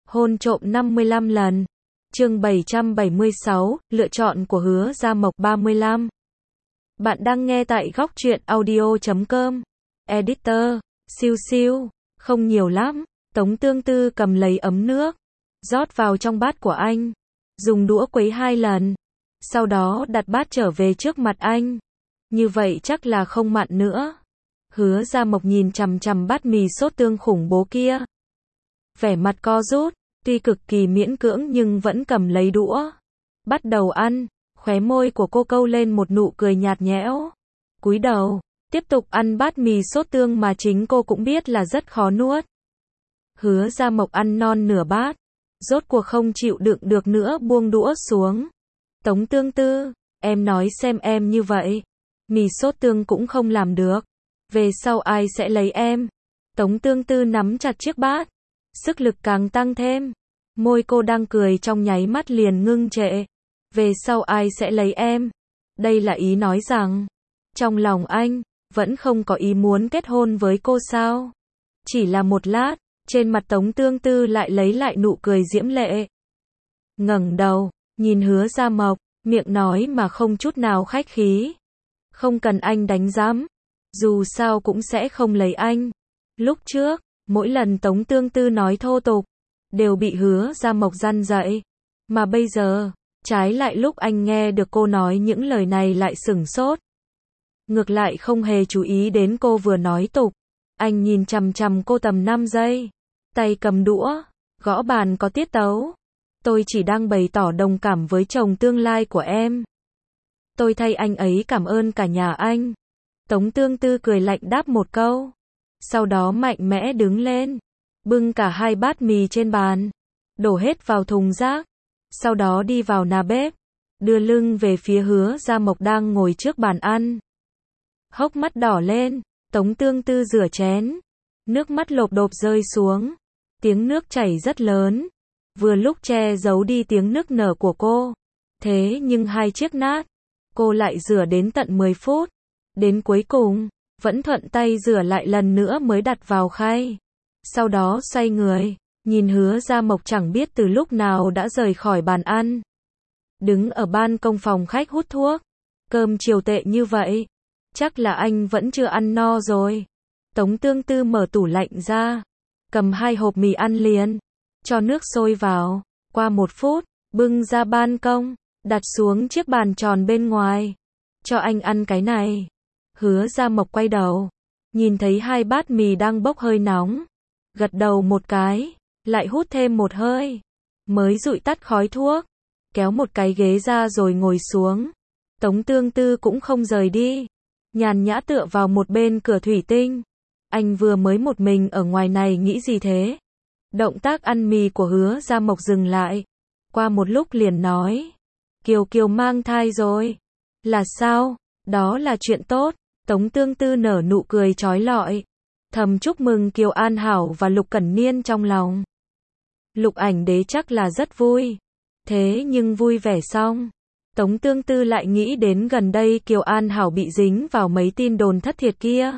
Hôn trộm 55 lần. Chương 776, lựa chọn của Hứa Gia Mộc 35. Bạn đang nghe tại góc truyện audio.com. Editor, siêu siêu, không nhiều lắm. Tống Tương Tư cầm lấy ấm nước, rót vào trong bát của anh, dùng đũa quấy 2 lần, sau đó đặt bát trở về trước mặt anh. Như vậy chắc là không mặn nữa. Hứa Gia Mộc nhìn chằm chằm bát mì sốt tương khủng bố kia, vẻ mặt co rút, tuy cực kỳ miễn cưỡng nhưng vẫn cầm lấy đũa, bắt đầu ăn. Khóe môi của cô câu lên một nụ cười nhạt nhẽo, cúi đầu, tiếp tục ăn bát mì sốt tương mà chính cô cũng biết là rất khó nuốt. Hứa Gia Mộc ăn non nửa bát, rốt cuộc không chịu đựng được nữa buông đũa xuống. Tống Tương Tư, em nói xem em như vậy, mì sốt tương cũng không làm được, về sau ai sẽ lấy em? Tống Tương Tư nắm chặt chiếc bát, sức lực càng tăng thêm, môi cô đang cười trong nháy mắt liền ngưng trệ. Về sau ai sẽ lấy em? Đây là ý nói rằng, trong lòng anh, vẫn không có ý muốn kết hôn với cô sao? Chỉ là một lát, trên mặt Tống Tương Tư lại lấy lại nụ cười diễm lệ. Ngẩng đầu, nhìn Hứa Gia Mộc, miệng nói mà không chút nào khách khí. Không cần anh đánh giám, dù sao cũng sẽ không lấy anh. Lúc trước, mỗi lần Tống Tương Tư nói thô tục, đều bị Hứa Gia Mộc răn dạy. Mà bây giờ, trái lại lúc anh nghe được cô nói những lời này lại sửng sốt. Ngược lại không hề chú ý đến cô vừa nói tục. Anh nhìn chằm chằm cô tầm 5 giây. Tay cầm đũa, gõ bàn có tiết tấu. Tôi chỉ đang bày tỏ đồng cảm với chồng tương lai của em. Tôi thay anh ấy cảm ơn cả nhà anh. Tống Tương Tư cười lạnh đáp một câu. Sau đó mạnh mẽ đứng lên, bưng cả 2 bát mì trên bàn, đổ hết vào thùng rác. Sau đó đi vào nhà bếp, đưa lưng về phía Hứa Gia Mộc đang ngồi trước bàn ăn. Hốc mắt đỏ lên, Tống Tương Tư rửa chén, nước mắt lộp độp rơi xuống, tiếng nước chảy rất lớn, vừa lúc che giấu đi tiếng nức nở của cô. Thế nhưng 2 chiếc nát, cô lại rửa đến tận 10 phút, đến cuối cùng, vẫn thuận tay rửa lại lần nữa mới đặt vào khay. Sau đó xoay người, nhìn Hứa Gia Mộc chẳng biết từ lúc nào đã rời khỏi bàn ăn, đứng ở ban công phòng khách hút thuốc. Cơm chiều tệ như vậy, chắc là anh vẫn chưa ăn no rồi. Tống Tương Tư mở tủ lạnh ra, cầm 2 hộp mì ăn liền, cho nước sôi vào, qua 1 phút, bưng ra ban công, đặt xuống chiếc bàn tròn bên ngoài. Cho anh ăn cái này. Hứa Gia Mộc quay đầu, nhìn thấy 2 bát mì đang bốc hơi nóng, gật đầu một cái, lại hút thêm một hơi, mới dụi tắt khói thuốc, kéo một cái ghế ra rồi ngồi xuống. Tống Tương Tư cũng không rời đi, nhàn nhã tựa vào một bên cửa thủy tinh. Anh vừa mới một mình ở ngoài này nghĩ gì thế? Động tác ăn mì của Hứa Gia Mộc dừng lại, qua một lúc liền nói, Kiều Kiều mang thai rồi. Là sao? Đó là chuyện tốt. Tống Tương Tư nở nụ cười chói lọi, thầm chúc mừng Kiều An Hảo và Lục Cẩn Niên trong lòng. Lục Ảnh Đế chắc là rất vui. Thế nhưng vui vẻ xong, Tống Tương Tư lại nghĩ đến gần đây Kiều An Hảo bị dính vào mấy tin đồn thất thiệt kia.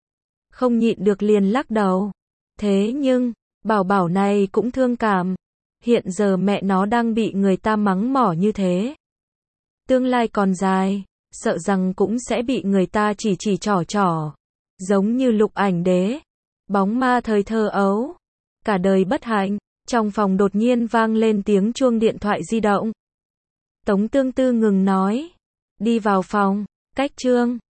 Không nhịn được liền lắc đầu. Thế nhưng, bảo bảo này cũng thương cảm. Hiện giờ mẹ nó đang bị người ta mắng mỏ như thế. Tương lai còn dài, sợ rằng cũng sẽ bị người ta chỉ trỏ. Giống như Lục Ảnh Đế, bóng ma thời thơ ấu, cả đời bất hạnh. Trong phòng đột nhiên vang lên tiếng chuông điện thoại di động. Tống Tương Tư ngừng nói, đi vào phòng, cách Trương